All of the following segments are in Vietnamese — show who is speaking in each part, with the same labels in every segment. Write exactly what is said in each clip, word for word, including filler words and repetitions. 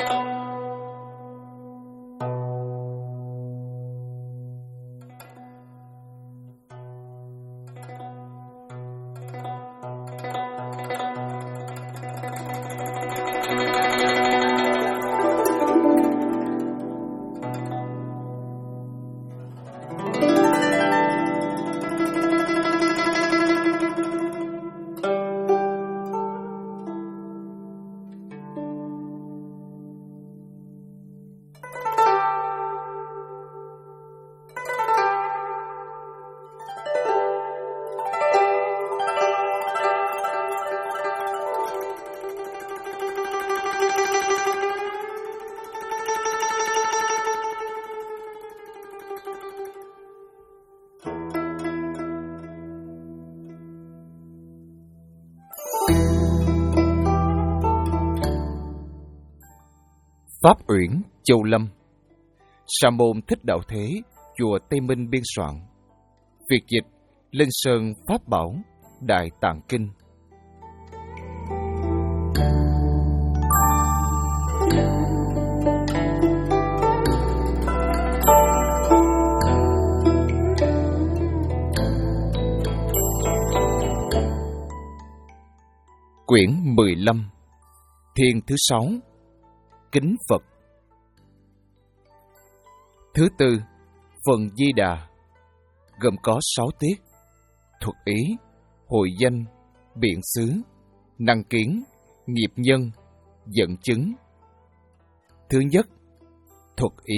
Speaker 1: Pháp Uyển, Châu Lâm. Sa môn Thích Đạo Thế, chùa Tây Minh biên soạn. Việt dịch Linh Sơn Pháp Bảo, Đại Tạng Kinh. Quyển mười lăm. Thiên thứ sáu. Kính Phật. Thứ tư, phần Di Đà, gồm có sáu tiết: thuật ý, hội danh, biện xứ, năng kiến, nghiệp nhân, dẫn chứng. Thứ nhất, thuật ý.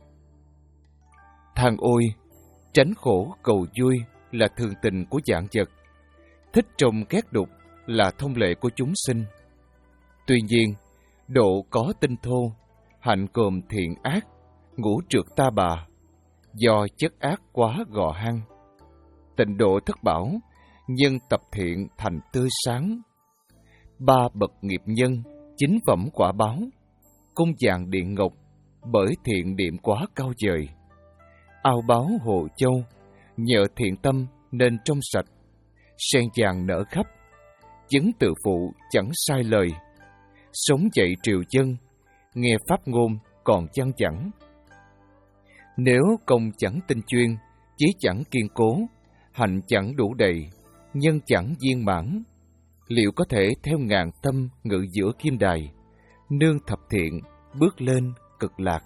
Speaker 1: Than ôi, tránh khổ cầu vui là thường tình của vạn vật, thích trồng ghét đục là thông lệ của chúng sinh. Tuy nhiên, độ có tinh thô, hạnh gồm thiện ác, ngũ trượt ta bà, do chất ác quá gò hăng. Tịnh độ thất bảo, nhân tập thiện thành tươi sáng. Ba bậc nghiệp nhân, chính phẩm quả báo, cung vàng điện ngọc, bởi thiện điểm quá cao vời. Ao báo hồ châu, nhờ thiện tâm nên trong sạch. Sen vàng nở khắp, chứng tự phụ chẳng sai lời. Sống dậy triều dân, nghe pháp ngôn còn chăng chẳng. Nếu công chẳng tinh chuyên, chí chẳng kiên cố, hạnh chẳng đủ đầy, nhân chẳng viên mãn, liệu có thể theo ngàn tâm ngự giữa kim đài, nương thập thiện, bước lên cực lạc.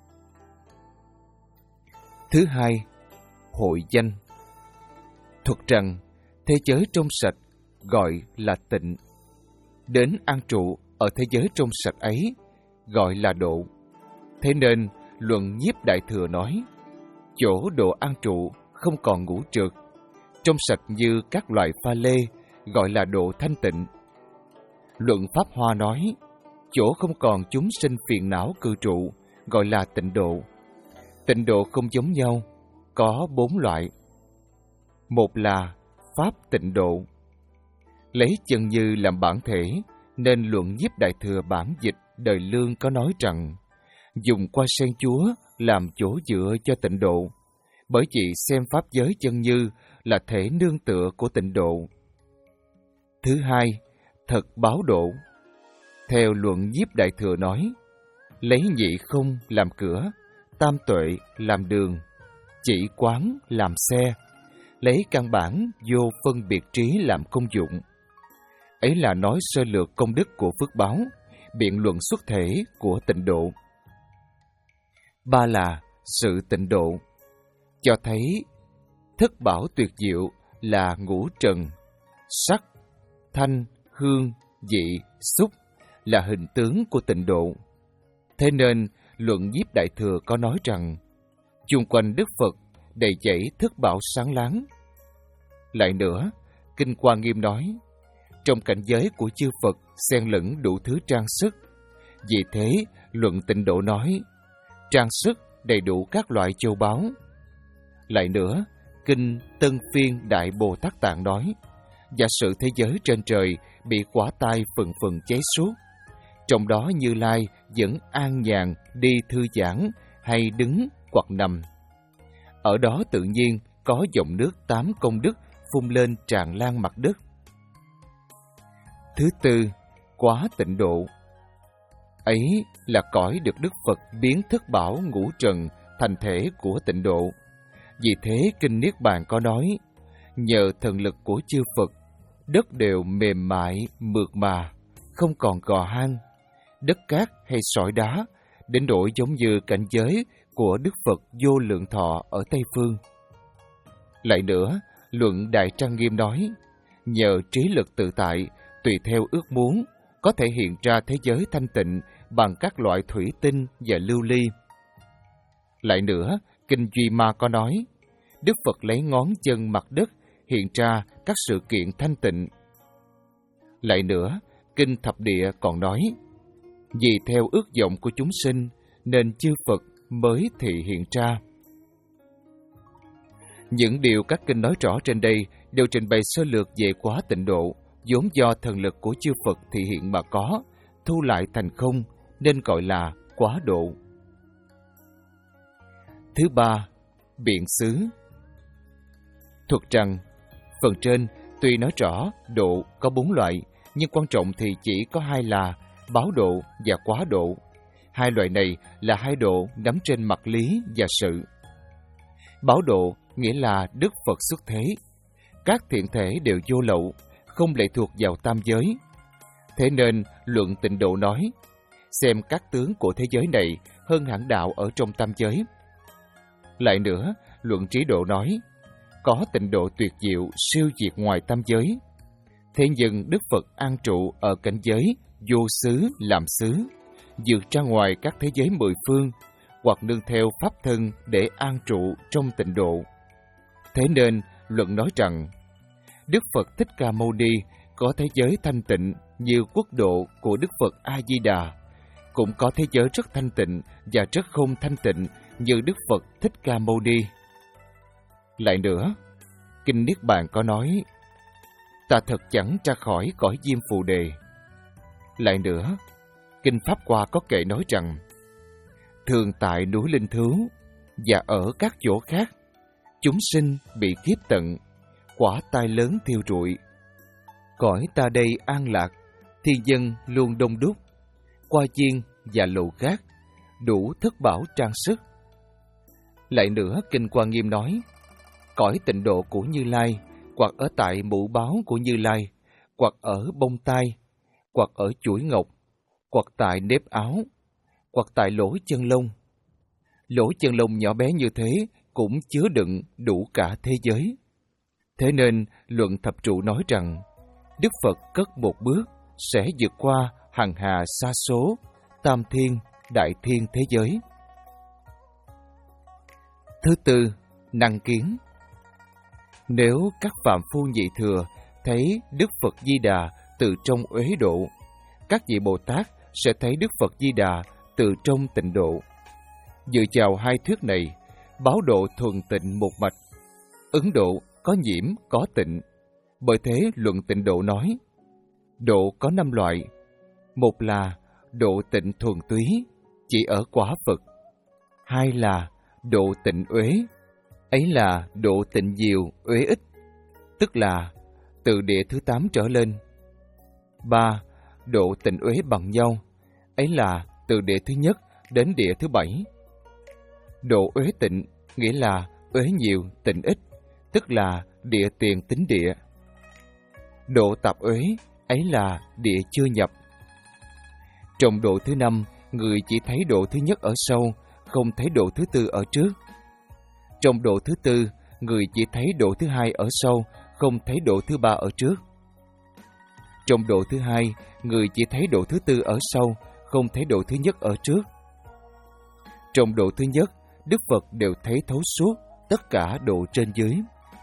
Speaker 1: Thứ hai, hội danh. Thuật rằng, thế giới trong sạch gọi là tịnh. Đến an trụ ở thế giới trong sạch ấy gọi là độ. Thế nên luận Nhiếp Đại Thừa nói, chỗ độ an trụ không còn ngũ trượt, trong sạch như các loại pha lê gọi là độ thanh tịnh. Luận Pháp Hoa nói, chỗ không còn chúng sinh phiền não cư trụ gọi là tịnh độ. Tịnh độ không giống nhau, có bốn loại. Một là Pháp tịnh độ. Lấy chân như làm bản thể, nên luận Nhiếp Đại Thừa bản dịch Đời Lương có nói rằng, dùng qua sen chúa làm chỗ dựa cho tịnh độ, bởi vì xem pháp giới chân như là thể nương tựa của tịnh độ. Thứ hai, thật báo độ. Theo luận Nhiếp Đại Thừa nói, lấy nhị không làm cửa, tam tuệ làm đường, chỉ quán làm xe, lấy căn bản vô phân biệt trí làm công dụng. Ấy là nói sơ lược công đức của phước báo, biện luận xuất thể của tịnh độ. Ba là sự tịnh độ, cho thấy thất bảo tuyệt diệu là ngũ trần, sắc, thanh, hương, vị, xúc là hình tướng của tịnh độ. Thế nên luận Nhiếp Đại Thừa có nói rằng, chung quanh Đức Phật đầy dẫy thất bảo sáng láng. Lại nữa, Kinh Hoa Nghiêm nói, trong cảnh giới của chư Phật xen lẫn đủ thứ trang sức. Vì thế, luận tịnh độ nói, trang sức đầy đủ các loại châu báu. Lại nữa, Kinh Tân Phiên Đại Bồ Tát Tạng nói, giả sử thế giới trên trời bị quả tai phần phần cháy suốt, trong đó Như Lai vẫn an nhàn đi thư giãn hay đứng hoặc nằm. Ở đó tự nhiên có dòng nước tám công đức phun lên tràn lan mặt đất. Thứ tư, quá tịnh độ. ấy là cõi được Đức Phật biến thất bảo ngũ trần thành thể của tịnh độ. Vì thế Kinh Niết Bàn có nói, nhờ thần lực của chư Phật, đất đều mềm mại, mượt mà, không còn gò hang, đất cát hay sỏi đá, đến nỗi giống như cảnh giới của Đức Phật Vô Lượng Thọ ở Tây Phương. Lại nữa, luận Đại Trang Nghiêm nói, nhờ trí lực tự tại, tùy theo ước muốn, có thể hiện ra thế giới thanh tịnh bằng các loại thủy tinh và lưu ly. Lại nữa, Kinh Duy Ma có nói, Đức Phật lấy ngón chân mặt đất hiện ra các sự kiện thanh tịnh. Lại nữa, Kinh Thập Địa còn nói, vì theo ước vọng của chúng sinh nên chư Phật mới thị hiện ra. Những điều các kinh nói rõ trên đây đều trình bày sơ lược về quá tịnh độ, vốn do thần lực của chư Phật thị hiện mà có, thu lại thành không, nên gọi là quá độ. Thứ ba, biện xứ. Thuật rằng, phần trên tuy nói rõ độ có bốn loại, nhưng quan trọng thì chỉ có hai là báo độ và quá độ. Hai loại này là hai độ nắm trên mặt lý và sự. Báo độ nghĩa là Đức Phật xuất thế. Các thiện thể đều vô lậu, không lệ thuộc vào tam giới. Thế nên luận tịnh độ nói, xem các tướng của thế giới này hơn hẳn đạo ở trong tam giới. Lại nữa, luận trí độ nói, có tịnh độ tuyệt diệu siêu diệt ngoài tam giới. Thế nhưng Đức Phật an trụ ở cảnh giới vô xứ làm xứ, vượt ra ngoài các thế giới mười phương, hoặc nương theo pháp thân để an trụ trong tịnh độ. Thế nên luận nói rằng, Đức Phật Thích Ca Mâu Ni có thế giới thanh tịnh như quốc độ của Đức Phật A Di Đà, cũng có thế giới rất thanh tịnh và rất không thanh tịnh như Đức Phật Thích Ca Mâu Ni. Lại nữa, Kinh Niết Bàn có nói, ta thật chẳng ra khỏi cõi diêm phù đề. Lại nữa, Kinh Pháp Hoa có kệ nói rằng, thường tại núi Linh Thứu và ở các chỗ khác, chúng sinh bị kiếp tận, quả tai lớn thiêu rụi. Cõi ta đây an lạc, thiên dân luôn đông đúc, qua chiên và lầu gác, đủ thất bảo trang sức. Lại nữa, Kinh Quan Nghiêm nói, cõi tịnh độ của Như Lai, hoặc ở tại mũ báo của Như Lai, hoặc ở bông tai, hoặc ở chuỗi ngọc, hoặc tại nếp áo, hoặc tại lỗ chân lông. Lỗ chân lông nhỏ bé như thế cũng chứa đựng đủ cả thế giới. Thế nên luận thập trụ nói rằng, Đức Phật cất một bước sẽ vượt qua hằng hà sa số, tam thiên, đại thiên thế giới. Thứ tư, năng kiến. Nếu các phạm phu nhị thừa thấy Đức Phật Di Đà từ trong uế độ, các vị Bồ Tát sẽ thấy Đức Phật Di Đà từ trong tịnh độ. Dựa vào hai thuyết này, báo độ thuần tịnh một mạch, ứng độ có nhiễm có tịnh. Bởi thế luận tịnh độ nói, độ có năm loại. Một là độ tịnh thuần túy, chỉ ở quả Phật. Hai là độ tịnh uế, ấy là độ tịnh diệu uế ích, tức là từ địa thứ tám trở lên. Ba, độ tịnh uế bằng nhau, ấy là từ địa thứ nhất đến địa thứ bảy. Độ uế tịnh nghĩa là uế nhiều tịnh ít, tức là địa tiền tính địa. Độ tạp uế, ấy là địa chưa nhập. Trong độ thứ năm, người chỉ thấy độ thứ nhất ở sau, không thấy độ thứ tư ở trước. Trong độ thứ tư, người chỉ thấy độ thứ hai ở sau, không thấy độ thứ ba ở trước. Trong độ thứ hai, người chỉ thấy độ thứ tư ở sau, không thấy độ thứ nhất ở trước. Trong độ thứ nhất, Đức Phật đều thấy thấu suốt tất cả độ trên dưới.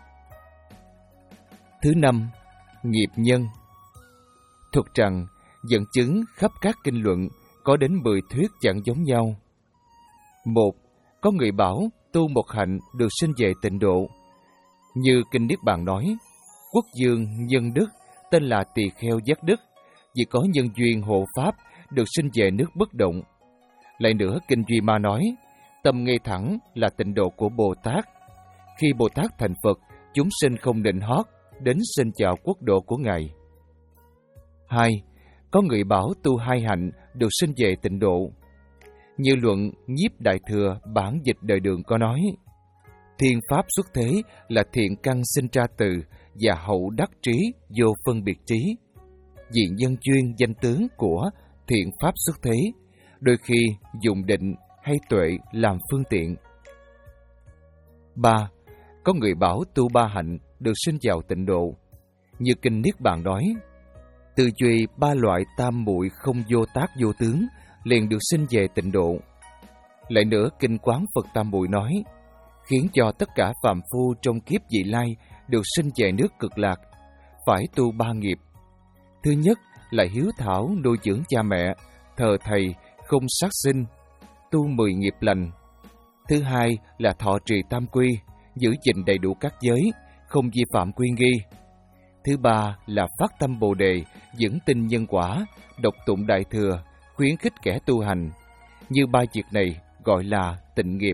Speaker 1: Thứ năm, nghiệp nhân. Thuật rằng, dẫn chứng khắp các kinh luận có đến mười thuyết chẳng giống nhau. Một, có người bảo tu một hạnh được sinh về tịnh độ. Như Kinh Niết Bàn nói, quốc dương nhân đức tên là Tỳ Kheo Giác Đức, vì có nhân duyên hộ pháp được sinh về nước bất động. Lại nữa, Kinh Duy Ma nói, tâm ngay thẳng là tịnh độ của Bồ Tát. Khi Bồ Tát thành Phật, chúng sinh không nịnh hót đến xin chào quốc độ của Ngài. Hai, có người bảo tu hai hạnh được sinh về tịnh độ. Như luận Nhiếp Đại Thừa bản dịch đời Đường có nói, thiên pháp xuất thế là thiện căn sinh ra từ và hậu đắc trí vô phân biệt trí. Vì nhân duyên danh tướng của thiện pháp xuất thế, đôi khi dùng định hay tuệ làm phương tiện. Ba. Có người bảo tu ba hạnh được sinh vào tịnh độ. Như Kinh Niết Bàn nói, tư duy ba loại tam muội không vô tác vô tướng liền được sinh về tịnh độ. Lại nữa, Kinh Quán Phật Tam Muội nói, khiến cho tất cả phàm phu trong kiếp vị lai được sinh về nước Cực Lạc, phải tu ba nghiệp. Thứ nhất là hiếu thảo nuôi dưỡng cha mẹ, thờ thầy, không sát sinh, tu mười nghiệp lành. Thứ hai là thọ trì tam quy, giữ gìn đầy đủ các giới, không vi phạm quy nghi. Thứ ba là phát tâm Bồ Đề, vững tin nhân quả, đọc tụng Đại Thừa, khuyến khích kẻ tu hành. Như ba việc này gọi là tịnh nghiệp.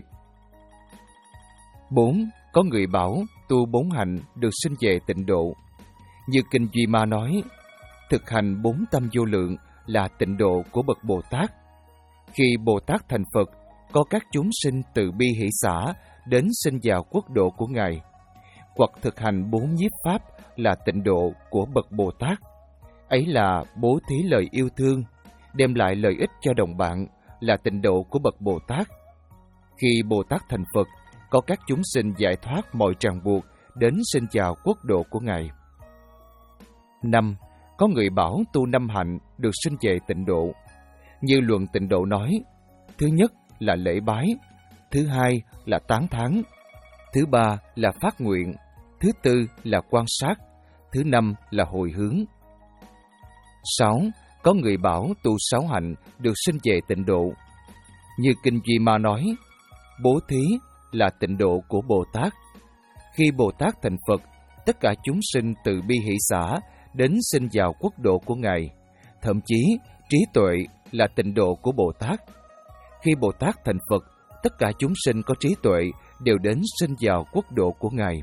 Speaker 1: Bốn. Có người bảo tu bốn hạnh được sinh về tịnh độ. Như Kinh Duy Ma nói, thực hành bốn tâm vô lượng là tịnh độ của bậc Bồ Tát. Khi Bồ Tát thành Phật, có các chúng sinh từ bi hỷ xả đến sinh vào quốc độ của Ngài. Hoặc thực hành bốn nhiếp pháp là tịnh độ của bậc Bồ Tát. Ấy là bố thí lời yêu thương, đem lại lợi ích cho đồng bạn là tịnh độ của bậc Bồ Tát. Khi Bồ Tát thành Phật, có các chúng sinh giải thoát mọi ràng buộc đến sinh vào quốc độ của Ngài. Năm. Có người bảo tu năm hạnh được sinh về tịnh độ. Như luận tịnh độ nói, thứ nhất là lễ bái, thứ hai là tán thán, thứ ba là phát nguyện, thứ tư là quan sát, thứ năm là hồi hướng. Sáu. Có người bảo tu sáu hạnh được sinh về tịnh độ. Như Kinh Duy Ma nói, bố thí là tịnh độ của Bồ Tát. Khi Bồ Tát thành Phật, tất cả chúng sinh từ bi hỷ xả đến sinh vào quốc độ của Ngài. Thậm chí, trí tuệ là tịnh độ của Bồ Tát. Khi Bồ Tát thành Phật, tất cả chúng sinh có trí tuệ đều đến sinh vào quốc độ của Ngài.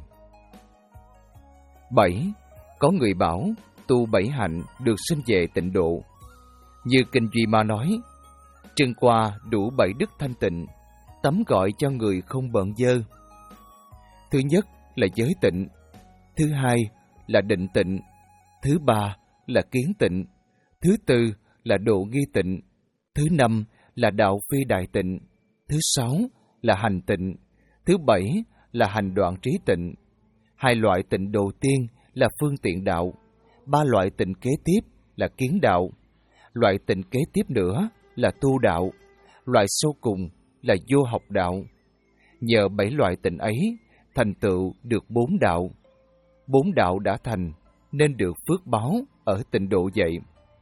Speaker 1: Bảy. Có người bảo tu bảy hạnh được sinh về tịnh độ. Như Kinh Duy Ma nói, trưng qua đủ bảy đức thanh tịnh, tắm gọi cho người không bận dơ. Thứ nhất là giới tịnh, thứ hai là định tịnh, thứ ba là kiến tịnh, thứ tư là độ nghi tịnh, thứ năm là đạo phi đại tịnh, thứ sáu là hành tịnh, thứ bảy là hành đoạn trí tịnh. Hai loại tịnh đầu tiên là phương tiện đạo, ba loại tịnh kế tiếp là kiến đạo, loại tịnh kế tiếp nữa là tu đạo, loại sau cùng là vô học đạo. Nhờ bảy loại tịnh ấy, thành tựu được bốn đạo. Bốn đạo đã thành, nên được phước báo ở tịnh độ vậy.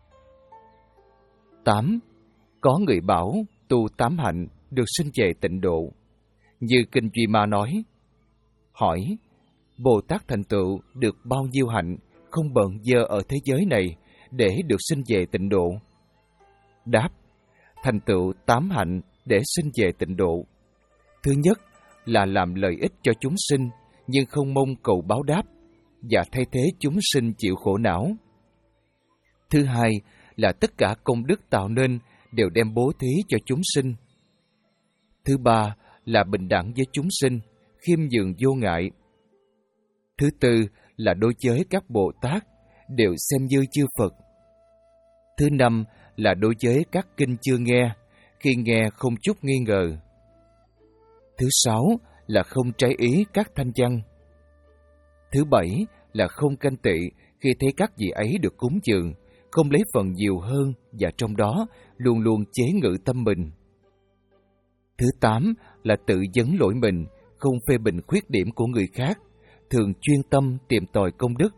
Speaker 1: Tám. Có người bảo tu tám hạnh được sinh về tịnh độ. Như Kinh Duy Ma nói, hỏi, Bồ Tát thành tựu được bao nhiêu hạnh không bận dơ ở thế giới này để được sinh về tịnh độ? Đáp, thành tựu tám hạnh để sinh về tịnh độ. Thứ nhất là làm lợi ích cho chúng sinh nhưng không mong cầu báo đáp và thay thế chúng sinh chịu khổ não. Thứ hai là tất cả công đức tạo nên đều đem bố thí cho chúng sinh. Thứ ba là bình đẳng với chúng sinh, khiêm nhường vô ngại. Thứ tư là đối với các Bồ Tát đều xem như chư Phật. Thứ năm là đối với các kinh chưa nghe, khi nghe không chút nghi ngờ. Thứ sáu là không trái ý các thanh văn. Thứ bảy là không ganh tị khi thấy các vị ấy được cúng dường, không lấy phần nhiều hơn và trong đó luôn luôn chế ngự tâm mình. Thứ tám là tự vấn lỗi mình, không phê bình khuyết điểm của người khác, thường chuyên tâm tìm tòi công đức.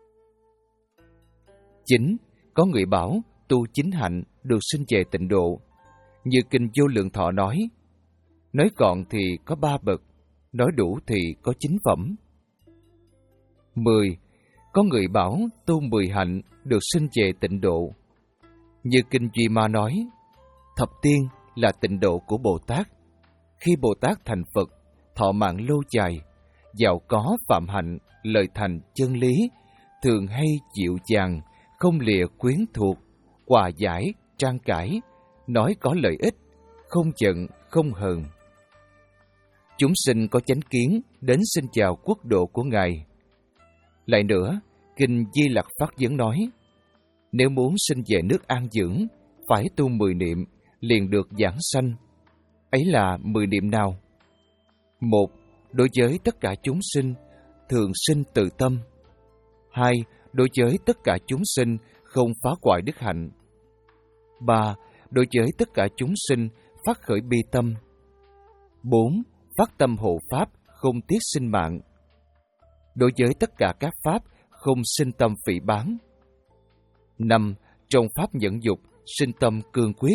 Speaker 1: Chín. Có người bảo tu chín hạnh được sinh về tịnh độ. Như Kinh Vô Lượng Thọ nói, nói gọn thì có ba bậc, nói đủ thì có chín phẩm. Mười. Có người bảo tu mười hạnh được sinh về tịnh độ. Như Kinh Duy Ma nói, thập tiên là tịnh độ của Bồ Tát. Khi Bồ Tát thành Phật, thọ mạng lâu dài, giàu có phạm hạnh, lời thành chân lý, thường hay dịu dàng, không lìa quyến thuộc, hòa giải, trang cãi, nói có lợi ích, không giận, không hờn. Chúng sinh có chánh kiến đến xin chào quốc độ của Ngài. Lại nữa, Kinh Di Lặc Phát Vấn nói, nếu muốn sinh về nước an dưỡng, phải tu mười niệm, liền được giảng sanh. Ấy là mười niệm nào? Một, đối với tất cả chúng sinh, thường sinh từ tâm. Hai, đối với tất cả chúng sinh, không phá hoại đức hạnh. Ba, đối với tất cả chúng sinh, phát khởi bi tâm. Bốn, phát tâm hộ pháp, không tiếc sinh mạng. Đối với tất cả các pháp, không sinh tâm phỉ báng. Năm, trong pháp nhẫn dục, sinh tâm cương quyết.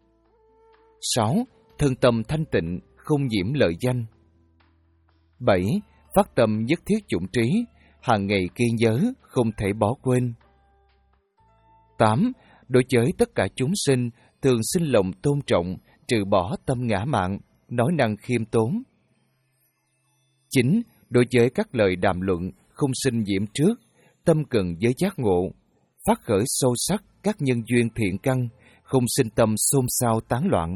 Speaker 1: Sáu, thân tâm thanh tịnh, không nhiễm lợi danh. Bảy, phát tâm nhất thiết chủng trí, hàng ngày ghi nhớ, không thể bỏ quên. Tám, đối với tất cả chúng sinh, thường sinh lòng tôn trọng, trừ bỏ tâm ngã mạn, nói năng khiêm tốn. Chín, đối với các lời đàm luận, không sinh nhiễm trước, tâm cần với giác ngộ, phát khởi sâu sắc các nhân duyên thiện căn, không sinh tâm xôn xao tán loạn.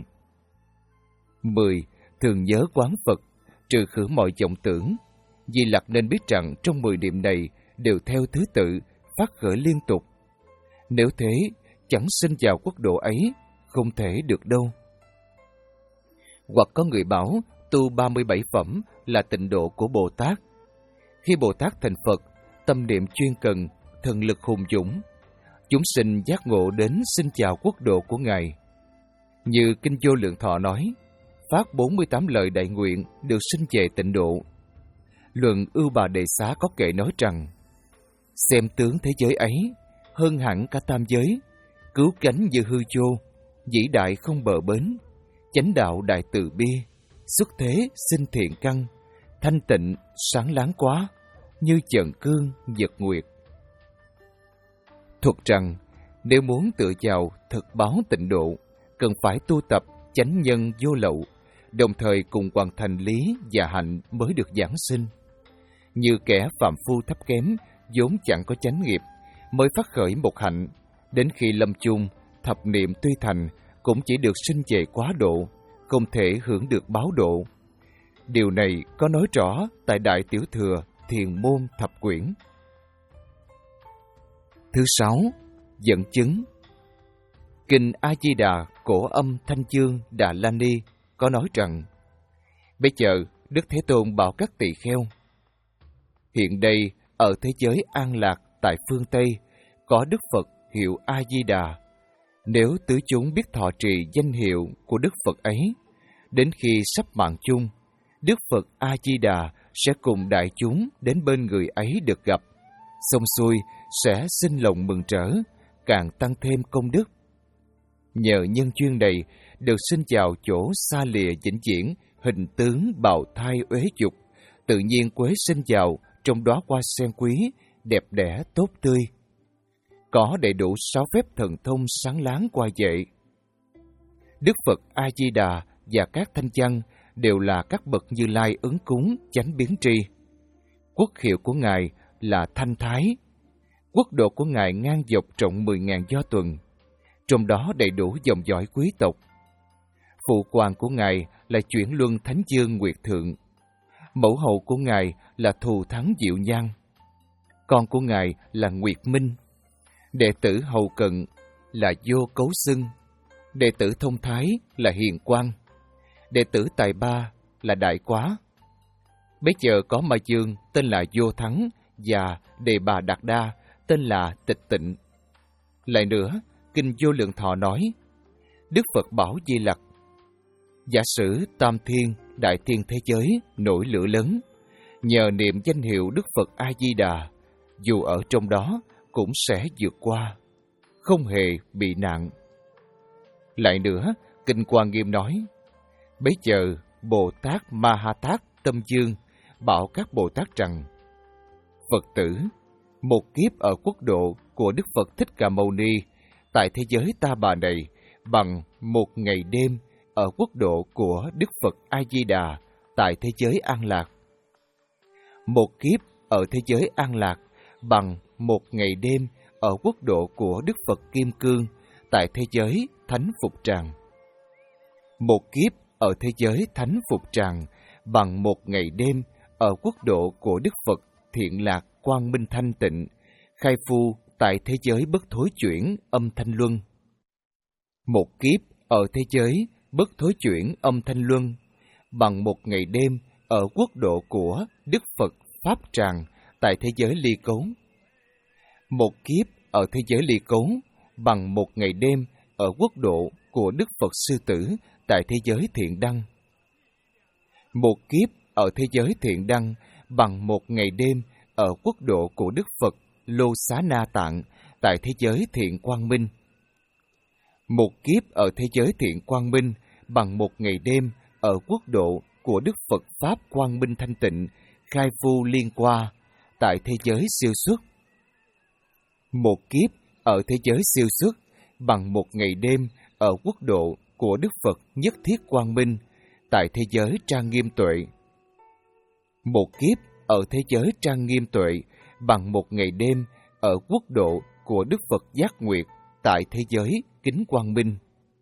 Speaker 1: Mười, thường nhớ quán Phật, trừ khử mọi vọng tưởng. Di Lặc nên biết rằng trong mười niệm này đều theo thứ tự, phát khởi liên tục. Nếu thế, chẳng sinh vào quốc độ ấy, không thể được đâu. Hoặc có người bảo tu ba mươi bảy phẩm là tịnh độ của Bồ Tát. Khi Bồ Tát thành Phật, tâm niệm chuyên cần, thần lực hùng dũng, chúng sinh giác ngộ đến xin chào quốc độ của Ngài. Như Kinh Vô Lượng Thọ nói, phát bốn mươi tám lời đại nguyện được sinh về tịnh độ. Luận Ưu Bà Đề Xá có kệ nói rằng, xem tướng thế giới ấy, hơn hẳn cả tam giới, cứu cánh như hư vô, vĩ đại không bờ bến, chánh đạo đại từ bi, xuất thế sinh thiện căn, thanh tịnh sáng láng quá, như chờn cương nhật nguyệt. Thuật rằng, nếu muốn tựa vào thực báo tịnh độ, cần phải tu tập chánh nhân vô lậu, đồng thời cùng hoàn thành lý và hạnh mới được giảng sinh. Như kẻ phàm phu thấp kém, vốn chẳng có chánh nghiệp, mới phát khởi một hạnh, đến khi lâm chung, thập niệm tuy thành, cũng chỉ được sinh về quá độ, không thể hưởng được báo độ. Điều này có nói rõ tại Đại Tiểu Thừa Thiền Môn Thập Quyển. Thứ sáu, dẫn chứng. Kinh A-di-đà Cổ Âm Thanh Chương Đà La Ni có nói rằng, bây giờ Đức Thế Tôn bảo các tỳ kheo, hiện đây ở thế giới an lạc tại phương Tây có Đức Phật hiệu A-di-đà. Nếu tứ chúng biết thọ trì danh hiệu của Đức Phật ấy, đến khi sắp mạng chung, Đức Phật A-di-đà sẽ cùng đại chúng đến bên người ấy được gặp, xong xuôi sẽ sinh lòng mừng rỡ, càng tăng thêm công đức. Nhờ nhân duyên này, được sinh vào chỗ xa lìa vĩnh viễn, hình tướng bào thai uế dục, tự nhiên quế sinh vào trong đóa hoa sen quý, đẹp đẽ tốt tươi. Có đầy đủ sáu phép thần thông sáng láng qua vậy. Đức Phật A-di-đà và các thanh văn đều là các bậc Như Lai ứng cúng chánh biến tri. Quốc hiệu của Ngài là Thanh Thái. Quốc độ của Ngài ngang dọc rộng mười ngàn do tuần, trong đó đầy đủ dòng dõi quý tộc. Phụ hoàng của Ngài là Chuyển Luân Thánh Dương Nguyệt Thượng. Mẫu hậu của Ngài là Thù Thắng Diệu Nhan. Con của Ngài là Nguyệt Minh. Đệ tử hầu cận là Vô Cấu Xưng. Đệ tử thông thái là Hiền Quang. Đệ tử tài ba là Đại Quá. Bây giờ có Ma Dương tên là Vô Thắng và Đề Bà Đạt Đa tên là Tịch Tịnh. Lại nữa, Kinh Vô Lượng Thọ nói, Đức Phật bảo Di Lặc, giả sử tam thiên, đại thiên thế giới nổi lửa lớn, nhờ niệm danh hiệu Đức Phật A-di-đà, dù ở trong đó cũng sẽ vượt qua, không hề bị nạn. Lại nữa, Kinh Quan Nghiêm nói, bấy giờ Bồ Tát Ma Ha Tát Tâm Dương bảo các Bồ Tát rằng, Phật tử, một kiếp ở quốc độ của Đức Phật Thích Ca Mâu Ni tại thế giới Ta Bà này bằng một ngày đêm ở quốc độ của Đức Phật A-di-đà tại thế giới An Lạc. Một kiếp ở thế giới An Lạc bằng một ngày đêm ở quốc độ của Đức Phật Kim Cương tại thế giới thánh phục tràng. Một kiếp ở thế giới thánh phục tràng bằng một ngày đêm ở quốc độ của Đức Phật thiện lạc quang minh thanh tịnh, khai phu tại thế giới bất thối chuyển âm thanh luân. Một kiếp ở thế giới bất thối chuyển âm thanh luân bằng một ngày đêm ở quốc độ của Đức Phật Pháp Tràng tại thế giới ly cấu. Một kiếp ở thế giới ly cấu bằng một ngày đêm ở quốc độ của Đức Phật Sư Tử tại thế giới thiện đăng. Một kiếp ở thế giới thiện đăng bằng một ngày đêm ở quốc độ của Đức Phật Lô Xá Na Tạng tại thế giới thiện quang minh. Một kiếp ở thế giới thiện quang minh bằng một ngày đêm ở quốc độ của Đức Phật Pháp quang minh thanh tịnh, khai phu liên qua tại thế giới siêu xuất. Một kiếp ở thế giới siêu xuất bằng một ngày đêm ở quốc độ của Đức Phật nhất thiết quang minh tại thế giới trang nghiêm tuệ. Một kiếp ở thế giới trang nghiêm tuệ bằng một ngày đêm ở quốc độ của Đức Phật giác nguyệt tại thế giới kính quang minh.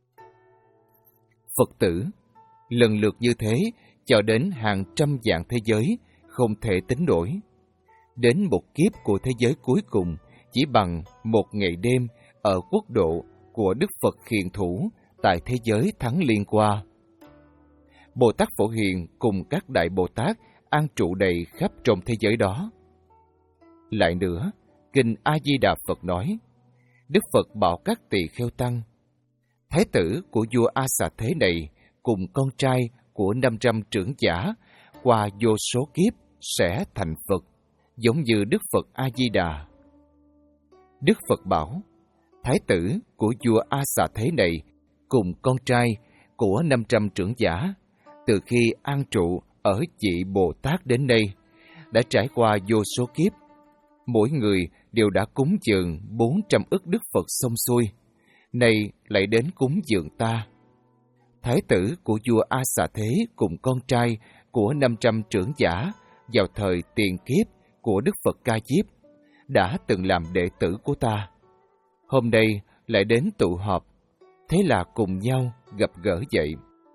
Speaker 1: Phật tử, lần lượt như thế cho đến hàng trăm dạng thế giới không thể tính nổi. Đến một kiếp của thế giới cuối cùng chỉ bằng một ngày đêm ở quốc độ của Đức Phật Hiền Thủ tại thế giới Thắng Liên Qua. Bồ Tát Phổ Hiền cùng các Đại Bồ Tát an trụ đầy khắp trong thế giới đó. Lại nữa, Kinh A-di-đà Phật nói, Đức Phật bảo các tỳ kheo tăng, thái tử của vua A Xà Thế này cùng con trai của năm trăm trưởng giả qua vô số kiếp sẽ thành Phật, giống như Đức Phật A-di-đà. Đức Phật bảo, thái tử của vua A Xà Thế này cùng con trai của năm trăm trưởng giả, từ khi an trụ ở vị Bồ Tát đến đây, đã trải qua vô số kiếp. Mỗi người đều đã cúng dường bốn trăm ức Đức Phật xong xuôi, nay lại đến cúng dường ta. Thái tử của vua A Xà Thế cùng con trai của năm trăm trưởng giả vào thời tiền kiếp của Đức Phật Ca Diếp đã từng làm đệ tử của ta. Hôm nay lại đến tụ họp, thế là cùng nhau gặp gỡ vậy.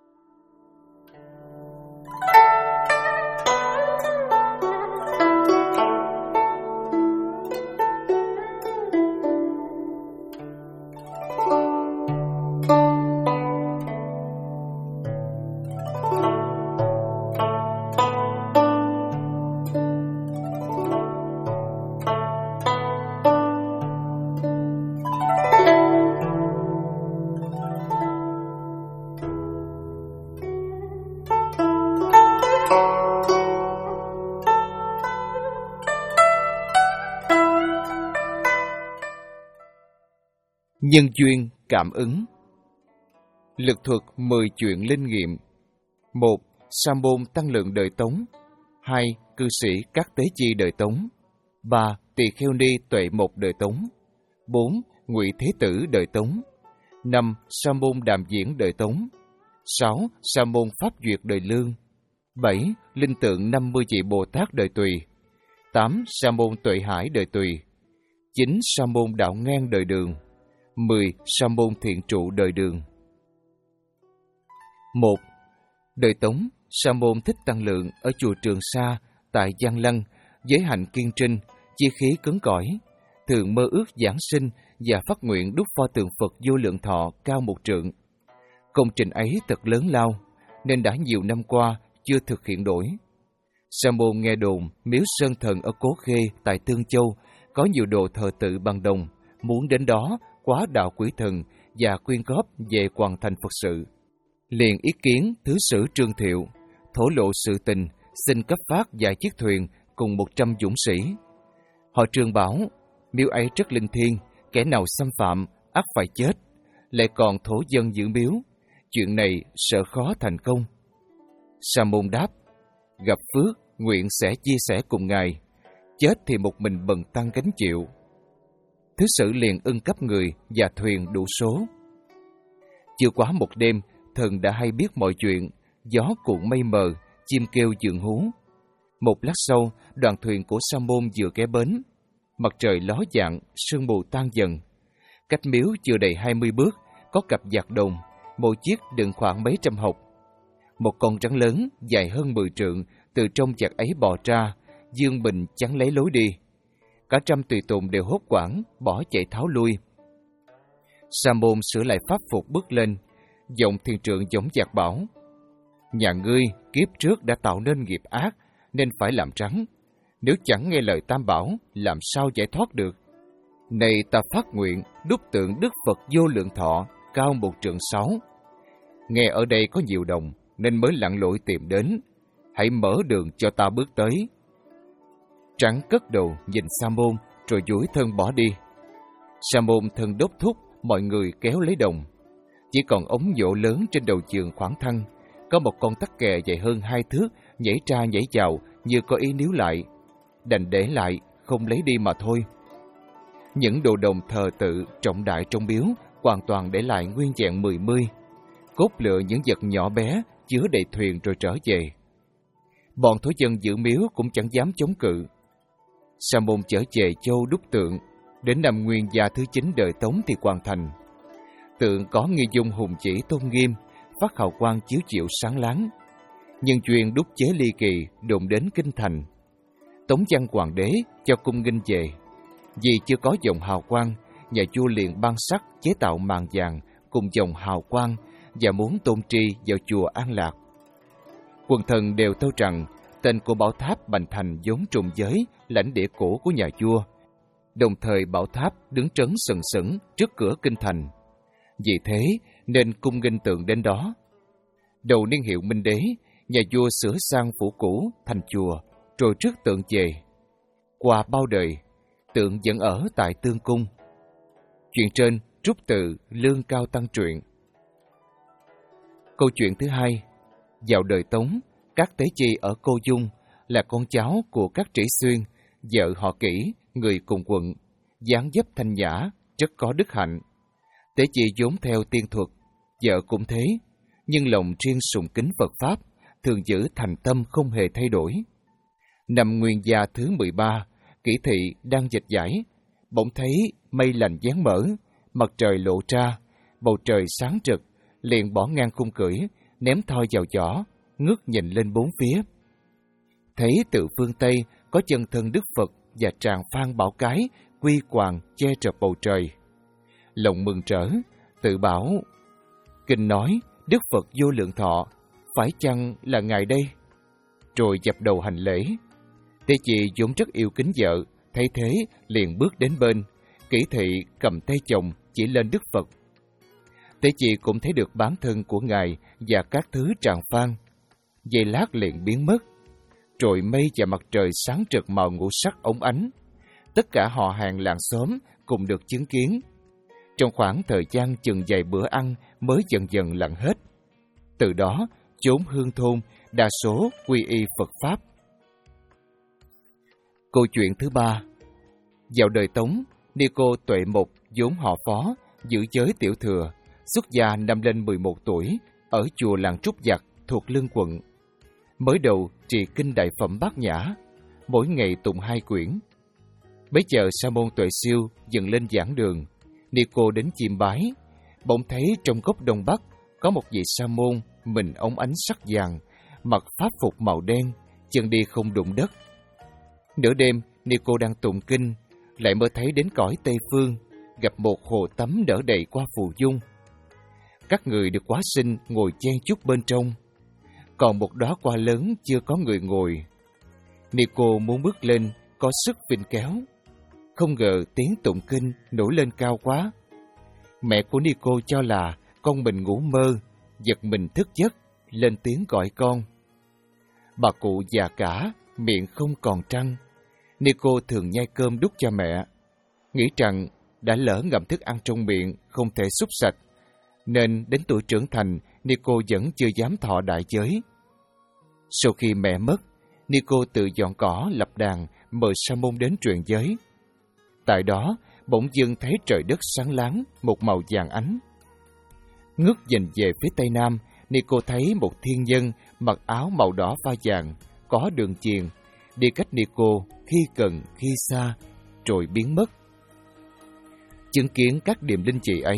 Speaker 1: Nhân duyên cảm ứng. Lực thuật mười chuyện linh nghiệm. Một. Sa môn tăng lượng đời Tống. Hai. Cư sĩ các tế chi đời Tống. Ba. Tỳ kheo ni tuệ một đời Tống. Bốn. Ngụy Thế Tử đời Tống. Năm. Sa môn đàm diễn đời Tống. Sáu. Sa môn pháp duyệt đời Lương. Bảy. Linh tượng năm mươi vị Bồ Tát đời Tùy. Tám. Sa môn tuệ hải đời Tùy. Chín. Sa môn đạo ngang đời Đường. Mười. Sa môn thiện trụ đời Đường. Một. Đời Tống, Sa môn Thích Tăng Lượng ở chùa Trường Sa tại Giang Lăng, giới hạnh kiên trinh, chi khí cứng cỏi, thường mơ ước giảng sinh và phát nguyện đúc pho tượng Phật vô lượng thọ cao một trượng. Công trình ấy thật lớn lao, nên đã nhiều năm qua chưa thực hiện nổi. Sa môn nghe đồn miếu Sơn Thần ở Cố Khê tại Tương Châu có nhiều đồ thờ tự bằng đồng, muốn đến đó quá đạo quỷ thần và quyên góp về hoàn thành Phật sự. Liền ý kiến Thứ sử Trương Thiệu, thổ lộ sự tình, xin cấp phát vài chiếc thuyền cùng một trăm dũng sĩ. Họ Trương bảo, miếu ấy rất linh thiêng, kẻ nào xâm phạm, ắt phải chết, lại còn thổ dân giữ miếu, chuyện này sợ khó thành công. Sa môn đáp, gặp phước, nguyện sẽ chia sẻ cùng ngài, chết thì một mình bần tăng gánh chịu. Thứ sử liền ưng cấp người và thuyền đủ số. Chưa quá một đêm, thần đã hay biết mọi chuyện, gió cuộn mây mờ, chim kêu giường hú. Một lát sau, đoàn thuyền của Sa môn vừa ghé bến. Mặt trời ló dạng, sương mù tan dần. Cách miếu chưa đầy hai mươi bước, có cặp giạc đồng, mỗi chiếc đựng khoảng mấy trăm hộc. Một con rắn lớn dài hơn mười trượng từ trong giạc ấy bò ra, dương bình chắn lấy lối đi. Cả trăm tùy tùng đều hốt hoảng, bỏ chạy tháo lui. Sa môn sửa lại pháp phục bước lên, giọng thiền trượng giống dạc bảo: nhà ngươi kiếp trước đã tạo nên nghiệp ác, nên phải làm rắn. Nếu chẳng nghe lời Tam Bảo, làm sao giải thoát được? Này ta phát nguyện đúc tượng Đức Phật vô lượng thọ, cao một trượng sáu. Nghe ở đây có nhiều đồng, nên mới lặn lội tìm đến. Hãy mở đường cho ta bước tới. Trắng cất đầu nhìn Sa môn, rồi duỗi thân bỏ đi. Sa môn thân đốc thúc, mọi người kéo lấy đồng. Chỉ còn ống nhổ lớn trên đầu giường khoảng thân, có một con tắc kè dài hơn hai thước, nhảy ra nhảy vào như có ý níu lại. Đành để lại, không lấy đi mà thôi. Những đồ đồng thờ tự trọng đại trong miếu hoàn toàn để lại nguyên vẹn mười mươi. Cốt lựa những vật nhỏ bé chứa đầy thuyền rồi trở về. Bọn thổ dân giữ miếu cũng chẳng dám chống cự. Sa môn trở về châu đúc tượng, đến năm Nguyên Gia thứ chín đời Tống thì hoàn thành. Tượng có nghi dung hùng chỉ tôn nghiêm, phát hào quang chiếu chịu sáng láng. Nhân duyên đúc chế ly kỳ đồn đến kinh thành. Tống Văn Hoàng đế cho cung nghinh về. Vì chưa có dòng hào quang, nhà vua liền ban sắc chế tạo màn vàng cùng dòng hào quang và muốn tôn tri vào chùa An Lạc. Quần thần đều tâu rằng tên của bảo tháp Bành Thành vốn trùng giới lãnh địa cổ của nhà vua. Đồng thời bảo tháp đứng trấn sừng sững trước cửa kinh thành. Vì thế nên cung nghinh tượng đến đó. Đầu niên hiệu Minh Đế, nhà vua sửa sang phủ cũ thành chùa, rồi trước tượng về. Qua bao đời, tượng vẫn ở tại Tương Cung. Chuyện trên rút từ Lương Cao Tăng truyện. Câu chuyện thứ hai. Vào đời Tống, các Tế Chi ở Cô Dung là con cháu của các Trĩ Xuyên, vợ họ Kỷ, người cùng quận, dáng dấp thanh nhã, rất có đức hạnh. Tế Chi vốn theo tiên thuật, vợ cũng thế, nhưng lòng riêng sùng kính Phật Pháp, thường giữ thành tâm không hề thay đổi. Năm Nguyên Gia thứ mười ba, Kỷ thị đang dịch giải, bỗng thấy mây lành giáng mở, mặt trời lộ ra, bầu trời sáng trực, liền bỏ ngang khung cưỡi, ném thoi vào giỏ, ngước nhìn lên bốn phía. Thấy từ phương Tây có chân thân Đức Phật và tràng Phan Bảo Cái quy hoàng che trập bầu trời. Lòng mừng rỡ, tự bảo: kinh nói Đức Phật vô lượng thọ, phải chăng là ngài đây? Rồi dập đầu hành lễ. Tế Chi vốn rất yêu kính vợ, thấy thế liền bước đến bên. Kỷ thị cầm tay chồng chỉ lên Đức Phật. Tế Chi cũng thấy được bản thân của ngài và các thứ tràng Phan. Giây lát liền biến mất. Rồi mây và mặt trời sáng trực màu ngũ sắc óng ánh. Tất cả họ hàng làng xóm cùng được chứng kiến. Trong khoảng thời gian chừng vài bữa ăn mới dần dần lặng hết. Từ đó, chốn hương thôn đa số quy y Phật Pháp. Câu chuyện thứ ba. Vào đời Tống, Nico Tuệ Mục vốn họ Phó, giữ giới tiểu thừa, xuất gia năm lên mười một tuổi, ở chùa làng Trúc Giặc thuộc Lương quận. Mới đầu trì kinh đại phẩm Bát Nhã, mỗi ngày tụng hai quyển. Bấy giờ Sa môn Tuệ Siêu dừng lên giảng đường. Nico đến chiêm bái, bỗng thấy trong góc đông bắc có một vị sa môn mình óng ánh sắc vàng, mặc pháp phục màu đen, chân đi không đụng đất. Nửa đêm, Nico đang tụng kinh, lại mơ thấy đến cõi Tây Phương, gặp một hồ tắm đỡ đầy qua phù dung. Các người được hóa sinh ngồi chen chúc bên trong, còn một đóa hoa lớn chưa có người ngồi. Nico muốn bước lên, có sức vinh kéo. Không ngờ tiếng tụng kinh nổi lên cao quá. Mẹ của Nico cho là con mình ngủ mơ, giật mình thức giấc, lên tiếng gọi con. Bà cụ già cả, miệng không còn trăng. Nico thường nhai cơm đút cho mẹ. Nghĩ rằng đã lỡ ngậm thức ăn trong miệng, không thể xúc sạch, nên đến tuổi trưởng thành, Nico vẫn chưa dám thọ đại giới. Sau khi mẹ mất, Nico tự dọn cỏ lập đàn, mời sa môn đến truyền giới. Tại đó, bỗng dưng thấy trời đất sáng láng, một màu vàng ánh. Ngước nhìn về phía tây nam, Nico thấy một thiên nhân mặc áo màu đỏ pha vàng, có đường chuyền, đi cách Nico khi gần khi xa, rồi biến mất. Chứng kiến các điềm linh dị ấy,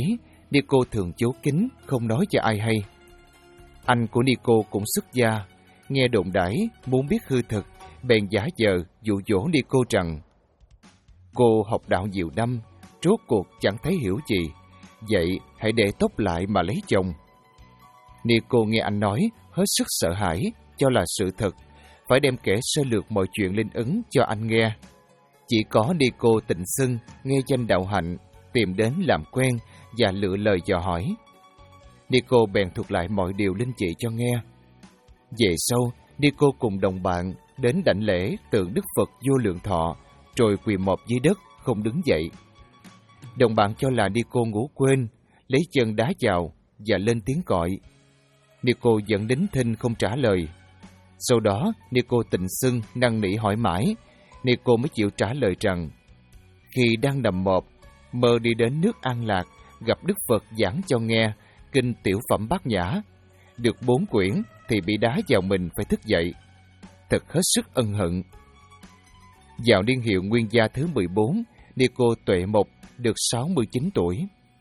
Speaker 1: Nico thường giấu kín, không nói cho ai hay. Anh của Nico cũng xuất gia, nghe đồn đãi muốn biết hư thực, bèn giả vờ dụ dỗ Nico rằng cô học đạo nhiều năm, rốt cuộc chẳng thấy hiểu gì, vậy hãy để tóc lại mà lấy chồng. Nico nghe anh nói, hết sức sợ hãi, cho là sự thật, phải đem kể sơ lược mọi chuyện linh ứng cho anh nghe. Chỉ có Nico Tịnh Xưng nghe danh đạo hạnh, tìm đến làm quen và lựa lời dò hỏi. Nico bèn thuật lại mọi điều linh chỉ cho nghe. Về sau, Nico cùng đồng bạn đến đảnh lễ tượng Đức Phật Vô Lượng Thọ, rồi quỳ mọp dưới đất, không đứng dậy. Đồng bạn cho là Nico ngủ quên, lấy chân đá vào và lên tiếng gọi. Nico giận đến thinh không trả lời. Sau đó, Nico Tịnh Xưng năn nỉ hỏi mãi, Nico mới chịu trả lời rằng khi đang nằm mọp, mơ đi đến nước An Lạc, gặp Đức Phật giảng cho nghe kinh Tiểu Phẩm Bát Nhã, được bốn quyển thì bị đá vào mình phải thức dậy. Thật hết sức ân hận. Vào niên hiệu Nguyên Gia thứ mười bốn, Nico Tuệ Mộc được sáu mươi chín tuổi.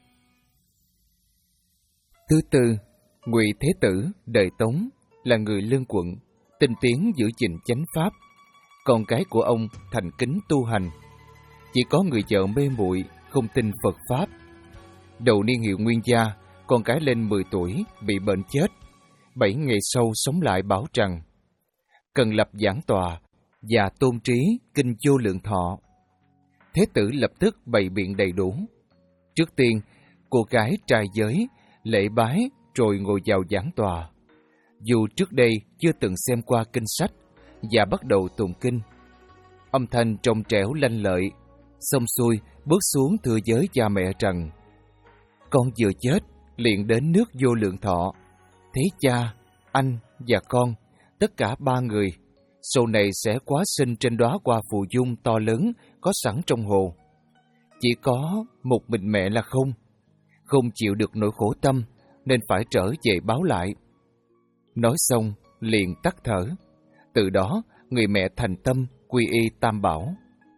Speaker 1: Thứ tư, Ngụy Thế Tử đời Tống là người Lương Quận, tinh tiến giữ gìn chánh pháp. Con cái của ông thành kính tu hành. Chỉ có người vợ mê muội không tin Phật pháp. Đầu niên hiệu Nguyên Gia, con cái lên mười tuổi bị bệnh chết. Bảy ngày sau sống lại bảo rằng cần lập giảng tòa và tôn trí kinh Vô Lượng Thọ. Thế tử lập tức bày biện đầy đủ. Trước tiên, cô gái trai giới lễ bái rồi ngồi vào giảng tòa. Dù trước đây chưa từng xem qua kinh sách và bắt đầu tụng kinh. Âm thanh trong trẻo lanh lợi, xong xuôi bước xuống thưa với cha mẹ rằng con vừa chết liền đến nước Vô Lượng Thọ. Thế cha, anh và con, tất cả ba người sau này sẽ quá sinh trên đóa hoa phù dung to lớn có sẵn trong hồ. Chỉ có một mình mẹ là không, không chịu được nỗi khổ tâm nên phải trở về báo lại. Nói xong liền tắt thở. Từ đó người mẹ thành tâm quy y Tam Bảo.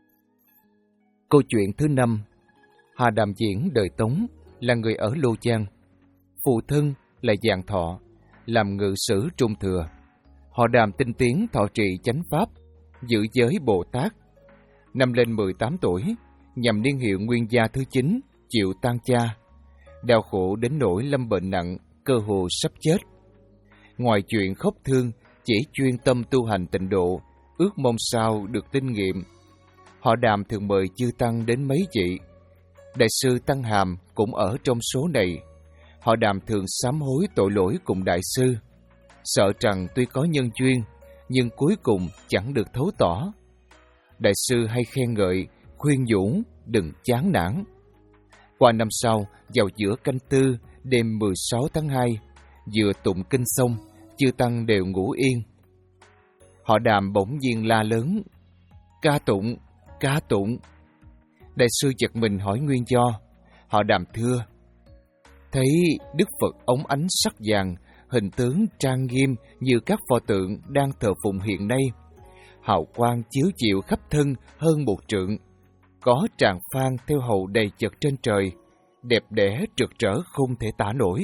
Speaker 1: Câu chuyện thứ năm, Hà Đàm Diễn đời Tống là người ở Lô Giang. Phụ thân là Giàng Thọ, làm ngự sử Trung Thừa. Họ Đàm tinh tiến thọ trì chánh pháp, giữ giới Bồ Tát. Năm lên mười tám tuổi, nhằm niên hiệu Nguyên Gia thứ chín, chịu tang cha. Đau khổ đến nỗi lâm bệnh nặng, cơ hồ sắp chết. Ngoài chuyện khóc thương, chỉ chuyên tâm tu hành tịnh độ, ước mong sao được tinh nghiệm. Họ Đàm thường mời chư tăng đến mấy vị. Đại sư Tăng Hàm cũng ở trong số này. Họ Đàm thường sám hối tội lỗi cùng đại sư, sợ rằng tuy có nhân duyên, nhưng cuối cùng chẳng được thấu tỏ. Đại sư hay khen ngợi, khuyên nhủ, đừng chán nản. Qua năm sau, vào giữa canh tư, đêm mười sáu tháng hai, vừa tụng kinh xong, chư tăng đều ngủ yên. Họ Đàm bỗng nhiên la lớn, ca tụng, ca tụng. Đại sư giật mình hỏi nguyên do. Họ Đàm thưa, thấy Đức Phật ống ánh sắc vàng, hình tướng trang nghiêm như các pho tượng đang thờ phụng hiện nay. Hào quang chiếu chịu khắp thân hơn một trượng, có tràng phan theo hầu đầy chật trên trời, đẹp đẽ rực rỡ không thể tả nổi.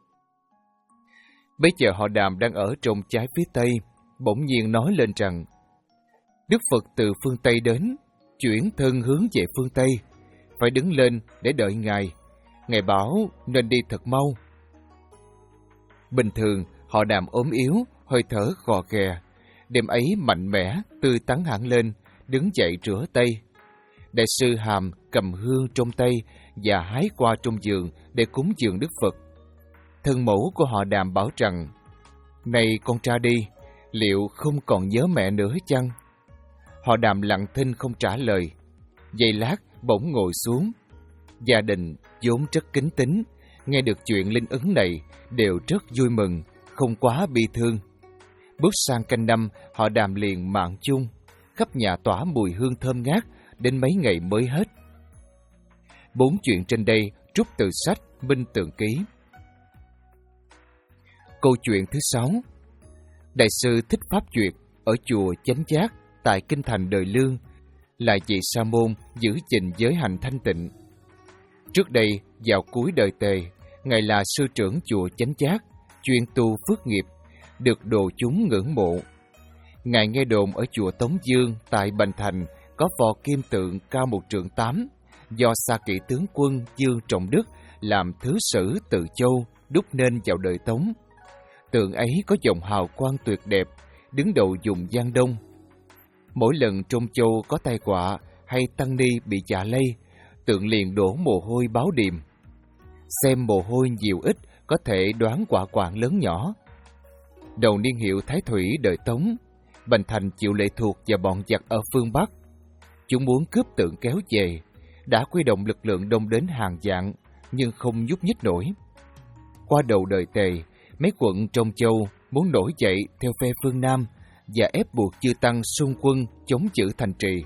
Speaker 1: Bây giờ Họ Đàm đang ở trong trái phía tây, bỗng nhiên nói lên rằng Đức Phật từ phương Tây đến, chuyển thân hướng về phương Tây, phải đứng lên để đợi Ngài. Ngài bảo nên đi thật mau. Bình thường Họ Đàm ốm yếu, hơi thở khò khè. Đêm ấy mạnh mẽ, tươi tắn hẳn lên, đứng dậy rửa tay. Đại sư Hàm cầm hương trong tay và hái qua trong giường để cúng dường Đức Phật. Thân mẫu của Họ Đàm bảo rằng, này con tra đi, liệu không còn nhớ mẹ nữa chăng? Họ Đàm lặng thinh không trả lời. Giây lát bỗng ngồi xuống. Gia đình vốn rất kính tín, nghe được chuyện linh ứng này đều rất vui mừng, không quá bi thương. Bước sang canh năm, Họ Đàm liền mạng chung, khắp nhà tỏa mùi hương thơm ngát đến mấy ngày mới hết. Bốn chuyện trên đây trút từ sách Minh Tường Ký. Câu chuyện thứ sáu, Đại sư Thích Pháp Duyệt ở chùa Chánh Giác tại kinh thành Đời Lương là vị sa môn giữ gìn giới hạnh thanh tịnh. Trước đây, vào cuối đời Tề, Ngài là sư trưởng chùa Chánh Giác, chuyên tu phước nghiệp, được đồ chúng ngưỡng mộ. Ngài nghe đồn ở chùa Tống Dương tại Bành Thành có pho kim tượng cao một trượng tám, do Sa Kỵ tướng quân Dương Trọng Đức làm thứ sử Từ Châu đúc nên vào đời Tống. Tượng ấy có dòng hào quang tuyệt đẹp, đứng đầu vùng Giang Đông. Mỗi lần trong châu có tai họa hay tăng ni bị dạ lây, tượng liền đổ mồ hôi báo điềm. Xem mồ hôi nhiều ít có thể đoán quả quạng lớn nhỏ. Đầu niên hiệu Thái Thủy đời Tống, Bành Thành chịu lệ thuộc vào bọn giặc ở phương Bắc. Chúng muốn cướp tượng kéo về, đã quy động lực lượng đông đến hàng vạn, nhưng không nhúc nhích nổi. Qua đầu đời Tề, mấy quận trong châu muốn nổi dậy theo phe phương Nam và ép buộc chư tăng xung quân chống giữ thành trì.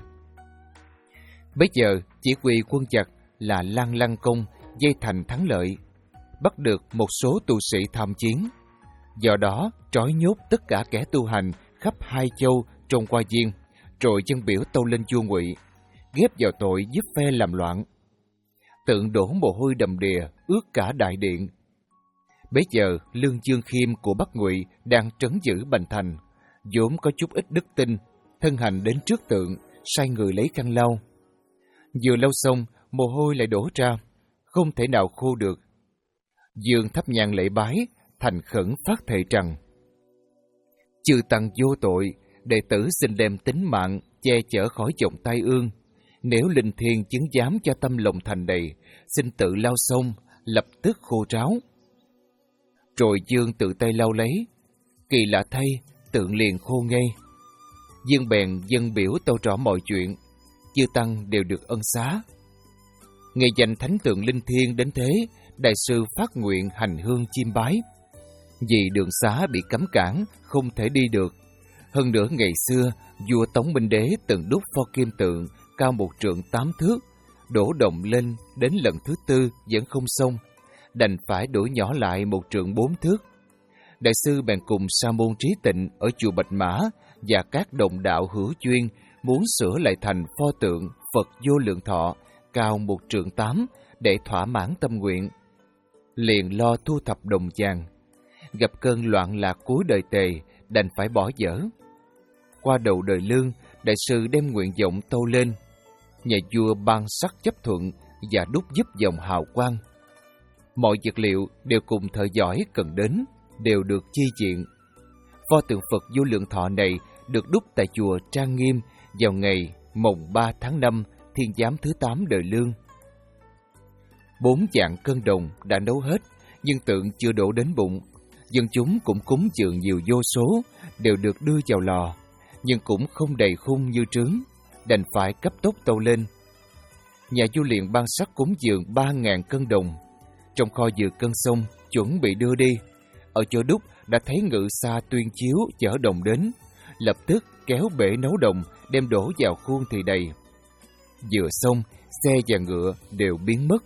Speaker 1: Bây giờ chỉ huy quân giặc là Lan Lăng Công dây thành thắng lợi, bắt được một số tu sĩ tham chiến. Do đó trói nhốt tất cả kẻ tu hành khắp hai châu trong Hoa Viên, rồi dân biểu tâu lên vua Ngụy, ghép vào tội giúp phe làm loạn. Tượng đổ mồ hôi đầm đìa, ướt cả đại điện. Bấy giờ Lương Dương Khiêm của Bắc Ngụy đang trấn giữ Bành Thành, vốn có chút ít đức tin, thân hành đến trước tượng, sai người lấy khăn lau. Vừa lau xong, mồ hôi lại đổ ra, không thể nào khô được. Dương thắp nhang lễ bái, thành khẩn phát thệ rằng: chư tăng vô tội, đệ tử xin đem tính mạng che chở khỏi vòng tai ương. Nếu linh thiêng chứng giám cho tâm lòng thành đầy, xin tự lau xong, lập tức khô ráo. Rồi Dương tự tay lau lấy, kỳ lạ thay, tượng liền khô ngay. Dương bèn dâng biểu tâu rõ mọi chuyện, chư tăng đều được ân xá. Ngày dành thánh tượng linh thiêng đến thế, đại sư phát nguyện hành hương chiêm bái. Vì đường xá bị cấm cản, không thể đi được. Hơn nữa ngày xưa, vua Tống Minh Đế từng đúc pho kim tượng cao một trượng tám thước, đổ đồng lên đến lần thứ tư vẫn không xong, đành phải đổi nhỏ lại một trượng bốn thước. Đại sư bèn cùng sa môn Trí Tịnh ở chùa Bạch Mã và các đồng đạo hữu chuyên muốn sửa lại thành pho tượng Phật Vô Lượng Thọ cao một trượng tám để thỏa mãn tâm nguyện. Liền lo thu thập đồng vàng. Gặp cơn loạn lạc cuối đời Tề, đành phải bỏ dở. Qua đầu đời Lương, đại sư đem nguyện vọng tâu lên. Nhà vua ban sắc chấp thuận và đúc giúp dòng hào quang. Mọi vật liệu đều cùng thời giỏi cần đến, đều được chi diện. Pho tượng Phật Vô Lượng Thọ này được đúc tại chùa Trang Nghiêm vào ngày mồng ba tháng năm thiên giám thứ tám đời Lương. Bốn vạn cân đồng đã nấu hết, nhưng tượng chưa đổ đến bụng. Dân chúng cũng cúng dường nhiều vô số, đều được đưa vào lò, nhưng cũng không đầy khung như trướng, đành phải cấp tốc tâu lên. Nhà vua liền ban sắc cúng dường ba ngàn cân đồng. Trong kho vừa cân xong, chuẩn bị đưa đi. Ở chỗ đúc đã thấy Ngự Sa Tuyên Chiếu chở đồng đến, lập tức kéo bể nấu đồng, đem đổ vào khuôn thì đầy. Vừa xong, xe và ngựa đều biến mất.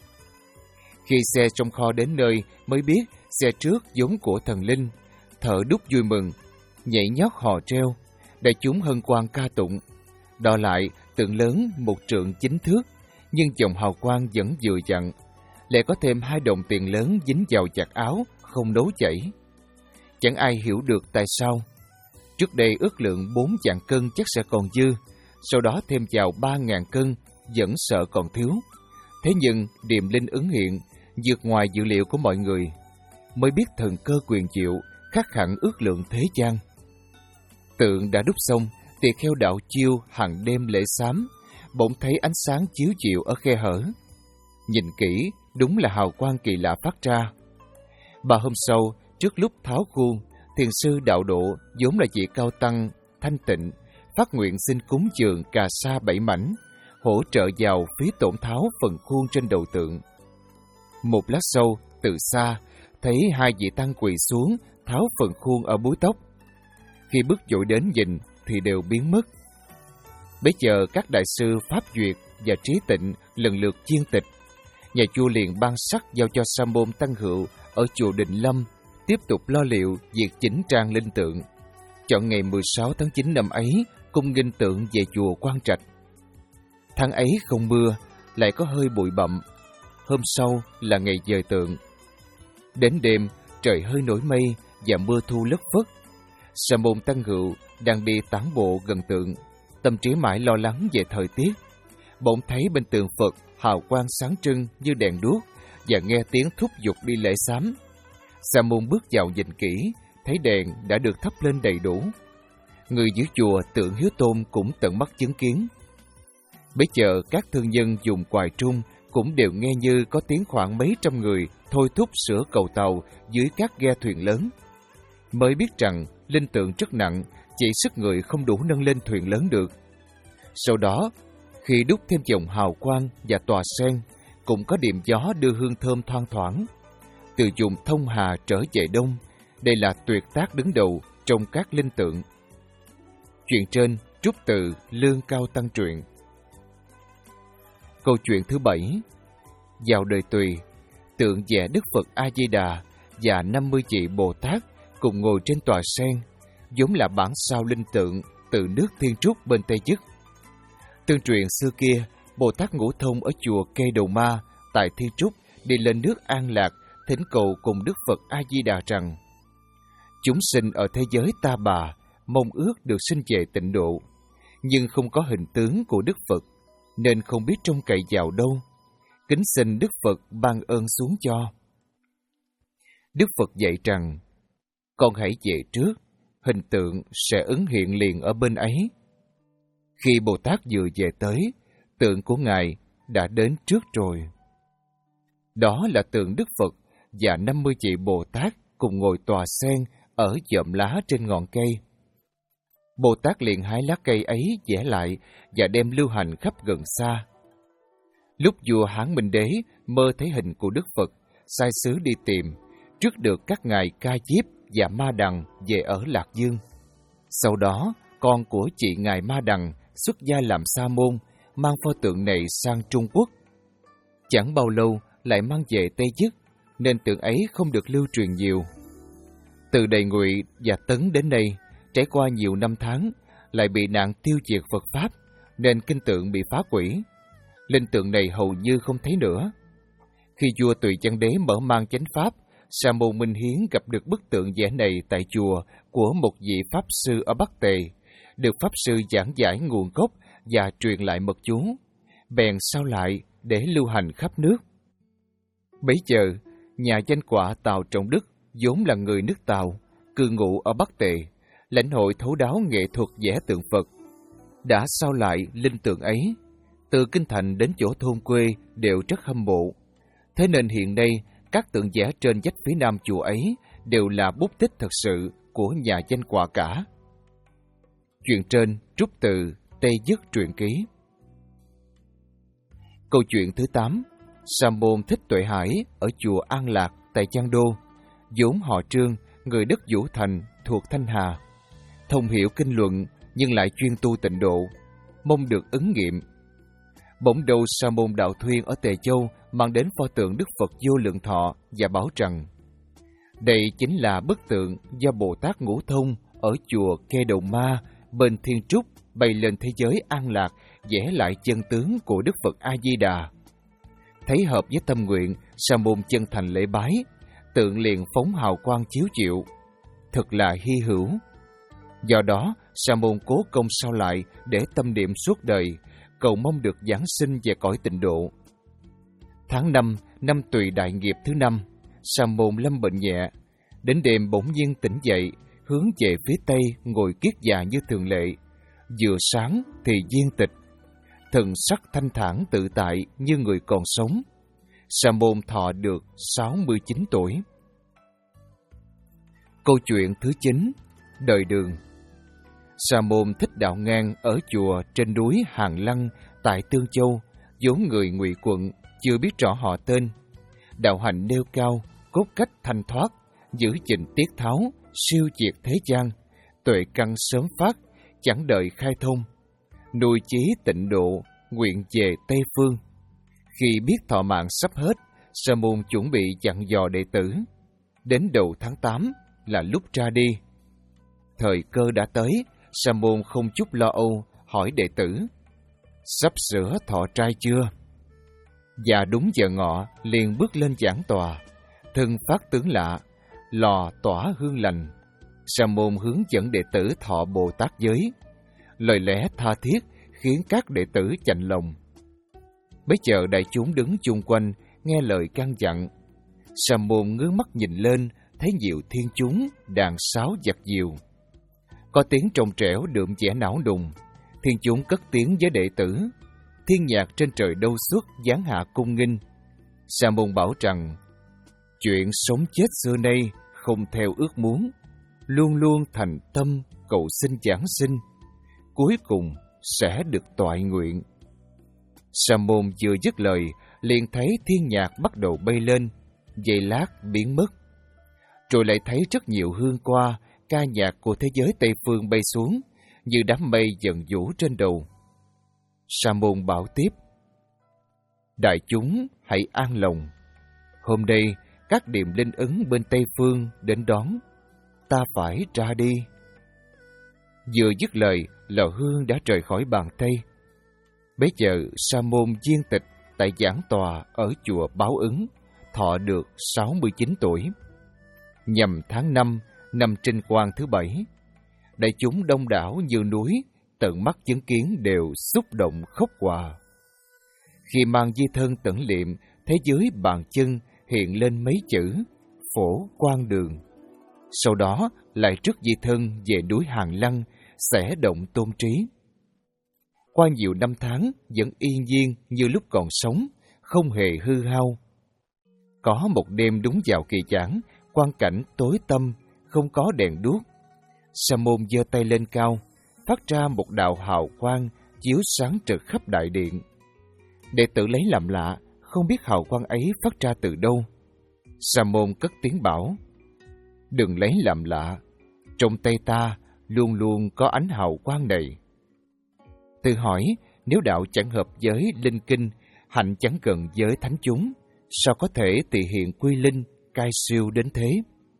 Speaker 1: Khi xe trong kho đến nơi mới biết xe trước vốn của thần linh, thợ đúc vui mừng, nhảy nhót hò treo, đại chúng hân hoan ca tụng. Đo lại tượng lớn một trượng chín thước, nhưng dòng hào quang vẫn vừa dặn, lại có thêm hai đồng tiền lớn dính vào vạt áo, không đấu chảy. Chẳng ai hiểu được tại sao. Trước đây ước lượng bốn vạn cân chắc sẽ còn dư, sau đó thêm vào ba ngàn cân, vẫn sợ còn thiếu. Thế nhưng điềm linh ứng hiện, vượt ngoài dự liệu của mọi người, mới biết thần cơ quyền diệu, khác hẳn ước lượng thế gian. Tượng đã đúc xong, tỳ kheo đạo chiêu hàng đêm lễ sám, bỗng thấy ánh sáng chiếu chiếu ở khe hở. Nhìn kỹ, đúng là hào quang kỳ lạ phát ra. Ba hôm sau, trước lúc tháo khuôn, thiền sư đạo độ vốn là vị cao tăng thanh tịnh, phát nguyện xin cúng dường cà sa bảy mảnh, hỗ trợ vào phí tổn tháo phần khuôn trên đầu tượng. Một lát sau, từ xa, thấy hai vị tăng quỳ xuống tháo phần khuôn ở búi tóc. Khi bước dội đến nhìn thì đều biến mất. Bấy giờ các đại sư Pháp Duyệt và Trí Tịnh lần lượt chiên tịch. Nhà vua liền ban sắc giao cho sa môn Tăng Hữu ở chùa Định Lâm tiếp tục lo liệu việc chỉnh trang linh tượng. Chọn ngày mười sáu tháng chín năm ấy, cung nghinh tượng về chùa Quan Trạch. Tháng ấy không mưa, lại có hơi bụi bặm. Hôm sau là ngày dời tượng, Đến đêm, trời hơi nổi mây và mưa thu lất phất. Sa môn Tăng Hữu đang đi tản bộ gần tượng, tâm trí mãi lo lắng về thời tiết. Bỗng thấy bên tượng Phật hào quang sáng trưng như đèn đuốc và nghe tiếng thúc giục đi lễ sám. Sa môn bước vào nhìn kỹ, thấy đèn đã được thắp lên đầy đủ. Người giữ chùa Tượng Hiếu Tôn cũng tận mắt chứng kiến. Bấy giờ các thương nhân dùng quài trung cũng đều nghe như có tiếng khoảng mấy trăm người thôi thúc sửa cầu tàu dưới các ghe thuyền lớn. Mới biết rằng linh tượng rất nặng, chỉ sức người không đủ nâng lên thuyền lớn được. Sau đó, khi đúc thêm dòng hào quang và tòa sen, cũng có điểm gió đưa hương thơm thoang thoảng. Từ vùng Thông Hà trở về Đông, đây là tuyệt tác đứng đầu trong các linh tượng. Chuyện trên trút từ Lương Cao Tăng truyện. Câu chuyện thứ bảy. Vào đời Tùy, tượng vẽ Đức Phật A-di-đà và năm mươi vị Bồ Tát cùng ngồi trên tòa sen, vốn là bản sao linh tượng từ nước Thiên Trúc bên Tây Dứt. Tương truyền xưa kia, Bồ Tát Ngũ Thông ở chùa Cây Đầu Ma tại Thiên Trúc đi lên nước An Lạc thỉnh cầu cùng Đức Phật A-di-đà rằng: chúng sinh ở thế giới ta bà mong ước được sinh về tịnh độ, nhưng không có hình tướng của Đức Phật, nên không biết trông cậy vào đâu. Kính xin Đức Phật ban ơn xuống cho. Đức Phật dạy rằng: con hãy về trước, hình tượng sẽ ứng hiện liền ở bên ấy. Khi Bồ Tát vừa về tới, tượng của Ngài đã đến trước rồi. Đó là tượng Đức Phật và năm mươi vị Bồ Tát cùng ngồi tòa sen ở chòm lá trên ngọn cây. Bồ Tát liền hái lá cây ấy vẽ lại và đem lưu hành khắp gần xa. Lúc vua Hán Minh Đế mơ thấy hình của Đức Phật, sai sứ đi tìm, trước được các ngài Ca Diếp và Ma Đằng về ở Lạc Dương. Sau đó, con của chị ngài Ma Đằng xuất gia làm sa môn, mang pho tượng này sang Trung Quốc. Chẳng bao lâu lại mang về Tây Dứt, nên tượng ấy không được lưu truyền nhiều. Từ Đầy Ngụy và Tấn đến nay, trải qua nhiều năm tháng, lại bị nạn tiêu diệt Phật Pháp, nên kinh tượng bị phá hủy. Linh tượng này hầu như không thấy nữa. Khi vua Tùy Chân Đế mở mang chánh Pháp, Sa môn Minh Hiến gặp được bức tượng vẽ này tại chùa của một vị Pháp Sư ở Bắc Tề, được Pháp Sư giảng giải nguồn gốc và truyền lại mật chú, bèn sao lại để lưu hành khắp nước. Bấy giờ, nhà danh họa Tào Trọng Đức, vốn là người nước Tào, cư ngụ ở Bắc Tề, lãnh hội thấu đáo nghệ thuật vẽ tượng Phật, đã sao lại linh tượng ấy. Từ kinh thành đến chỗ thôn quê đều rất hâm mộ. Thế nên hiện nay, các tượng vẽ trên vách phía nam chùa ấy đều là bút tích thật sự của nhà danh họa cả. Chuyện trên trút từ Tây Dứt truyện ký. Câu chuyện thứ tám. Sa môn Thích Tuệ Hải ở chùa An Lạc tại Giang Đô, vốn họ Trương, người đất Vũ Thành thuộc Thanh Hà, thông hiểu kinh luận nhưng lại chuyên tu tịnh độ, mong được ứng nghiệm. Bỗng đầu Sa môn Đạo Thuyên ở Tề Châu mang đến pho tượng Đức Phật Vô Lượng Thọ và bảo rằng đây chính là bức tượng do Bồ Tát Ngũ Thông ở chùa Kê Đầu Ma bên Thiên Trúc bay lên thế giới An Lạc vẽ lại chân tướng của Đức Phật A-di-đà. Thấy hợp với tâm nguyện, Sa môn chân thành lễ bái, tượng liền phóng hào quang chiếu chịu, thật là hy hữu. Do đó, Sa môn cố công sao lại để tâm niệm suốt đời, cầu mong được giáng sinh về cõi tịnh độ. Tháng năm, năm Tùy đại nghiệp thứ năm, Sa môn lâm bệnh nhẹ. Đến đêm bỗng nhiên tỉnh dậy, hướng về phía tây ngồi kiết già như thường lệ. Vừa sáng thì viên tịch, thần sắc thanh thản tự tại như người còn sống. Sa môn thọ được sáu mươi chín tuổi. Câu chuyện thứ chín. Đời Đường. Sa môn Thích Đạo Ngang ở chùa trên núi Hàng Lăng tại Tương Châu, vốn người Ngụy quận, chưa biết rõ họ tên. Đạo hành nêu cao, cốt cách thanh thoát, giữ gìn tiết tháo, siêu diệt thế gian, tuệ căn sớm phát, chẳng đợi khai thông. Nuôi chí tịnh độ, nguyện về Tây Phương. Khi biết thọ mạng sắp hết, Sa môn chuẩn bị dặn dò đệ tử. Đến đầu tháng tám là lúc ra đi. Thời cơ đã tới, Sa môn không chút lo âu hỏi đệ tử: sắp sửa thọ trai chưa? Và đúng giờ ngọ liền bước lên giảng tòa. thân phát tướng lạ, lò tỏa hương lành. Sa môn hướng dẫn đệ tử thọ Bồ Tát giới, lời lẽ tha thiết khiến các đệ tử chạnh lòng. Bấy giờ đại chúng đứng chung quanh nghe lời căn dặn. Sa môn ngước mắt nhìn lên, thấy nhiều thiên chúng đàn sáo giặt diều. Có tiếng trong trẻo đượm vẻ não nùng. Thiên chúng cất tiếng với đệ tử. Thiên nhạc trên trời đâu xuất giáng hạ cung nghinh. Sa môn bảo rằng chuyện sống chết xưa nay không theo ước muốn, luôn luôn thành tâm cầu xin giảng sinh, cuối cùng sẽ được toại nguyện. Sa môn vừa dứt lời, liền thấy thiên nhạc bắt đầu bay lên, giây lát biến mất. Rồi lại thấy rất nhiều hương qua, ca nhạc của thế giới Tây Phương bay xuống, như đám mây dần vũ trên đầu. Sa môn bảo tiếp: đại chúng hãy an lòng. Hôm nay các điềm linh ứng bên Tây Phương đến đón, ta phải ra đi. Vừa dứt lời, lò hương đã rời khỏi bàn tay. Bấy giờ Sa môn viên tịch tại giảng tòa ở chùa Báo Ứng, thọ được sáu mươi chín tuổi. Nhằm tháng năm, năm Trinh Quang thứ bảy, đại chúng đông đảo như núi, tận mắt chứng kiến đều xúc động khóc hòa. Khi mang di thân tẩn liệm, thế giới bàn chân hiện lên mấy chữ Phổ Quang Đường. Sau đó lại rước di thân về núi Hàng Lăng, xẻ động tôn trí. Qua nhiều năm tháng vẫn yên nhiên như lúc còn sống, không hề hư hao. Có một đêm đúng vào kỳ giảng, quang cảnh tối tăm, không có đèn đuốc. Sa môn giơ tay lên cao, phát ra một đạo hào quang chiếu sáng trực khắp đại điện. Đệ tử lấy làm lạ, không biết hào quang ấy phát ra từ đâu. Sa môn cất tiếng bảo: đừng lấy làm lạ, trong tay ta luôn luôn có ánh hào quang này. Tự hỏi, nếu đạo chẳng hợp với linh kinh, hạnh chẳng gần với thánh chúng, sao có thể tỳ hiện quy linh, cai siêu đến thế?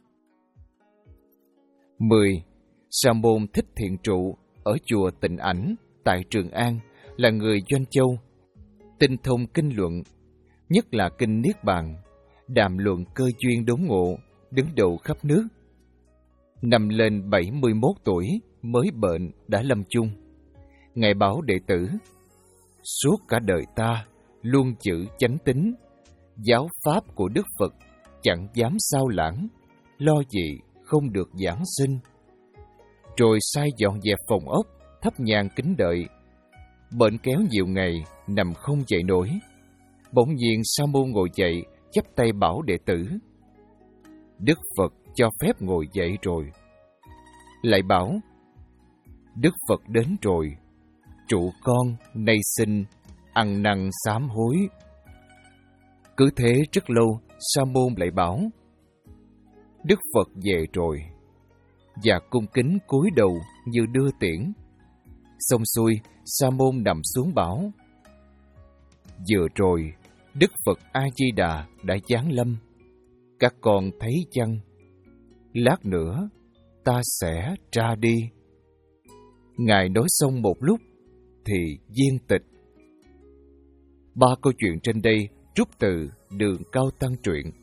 Speaker 1: mười. Sa môn Thích Thiện Trụ ở chùa Tịnh Ảnh tại Trường An, là người Doanh Châu, tinh thông kinh luận, nhất là kinh Niết Bàn, đàm luận cơ duyên đốn ngộ, đứng đầu khắp nước. Năm lên bảy mươi mốt tuổi mới bệnh đã lâm chung. Ngài bảo đệ tử: suốt cả đời ta luôn giữ chánh tín, giáo pháp của Đức Phật chẳng dám sao lãng, lo gì không được giảng sinh. Rồi sai dọn dẹp phòng ốc, thắp nhang kính đợi. Bệnh kéo nhiều ngày, nằm không dậy nổi. Bỗng nhiên Sa môn ngồi dậy, chắp tay bảo đệ tử: Đức Phật cho phép ngồi dậy rồi. Lại bảo: Đức Phật đến rồi, trụ con nay xin ăn năn sám hối. Cứ thế rất lâu, Sa môn lại bảo: Đức Phật về rồi, và cung kính cúi đầu như đưa tiễn. Xong xuôi, Sa môn nằm xuống bảo: Vừa rồi Đức Phật A Di Đà đã giáng lâm, các con thấy chăng? Lát nữa ta sẽ ra đi. Ngài nói xong một lúc thì viên tịch. Ba câu chuyện trên đây rút từ Đường Cao Tăng truyện.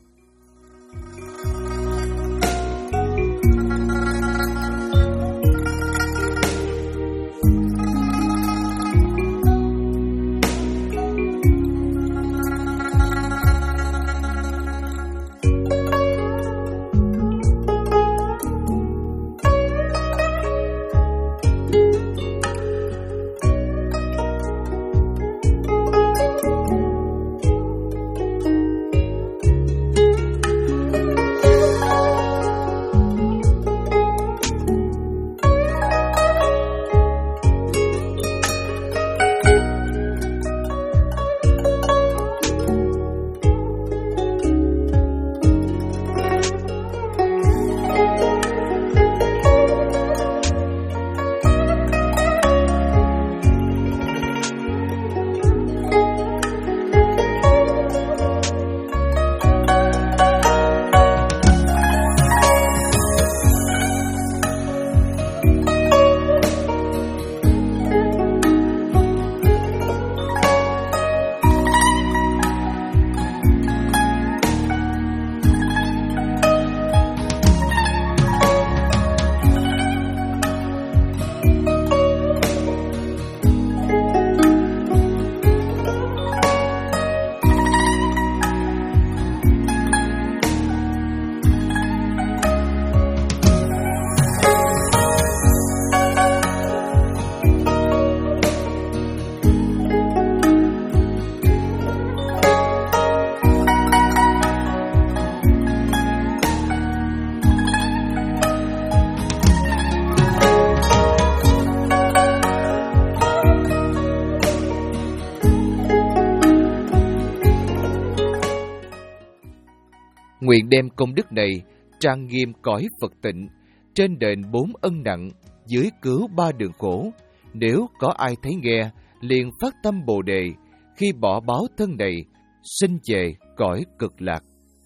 Speaker 1: Nguyện đem công đức này trang nghiêm cõi Phật tịnh, trên đền bốn ân nặng, dưới cứu ba đường khổ. Nếu có ai thấy nghe, liền phát tâm Bồ Đề, khi bỏ báo thân này, sinh về cõi cực lạc.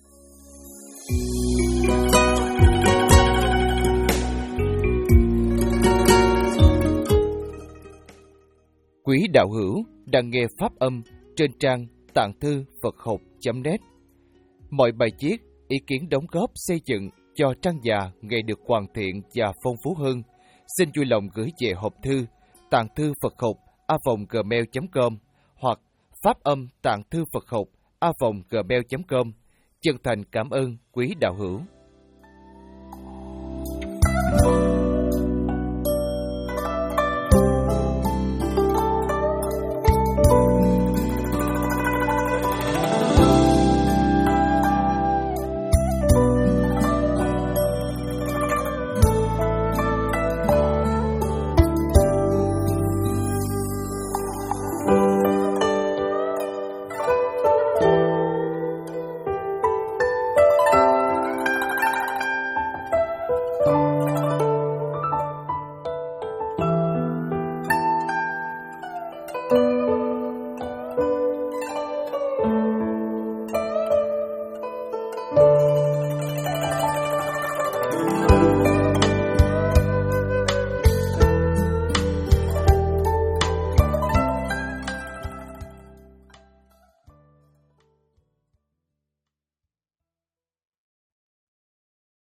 Speaker 1: Quý đạo hữu đang nghe pháp âm trên trang tạng thư Phật học chấm net. Mọi bài viết, ý kiến đóng góp xây dựng cho trang già ngày được hoàn thiện và phong phú hơn, xin vui lòng gửi về hộp thư tạng thư Phật học a vòng gmail chấm com hoặc pháp âm tạng thư Phật học a vòng gmail chấm com. Chân thành cảm ơn quý đạo hữu.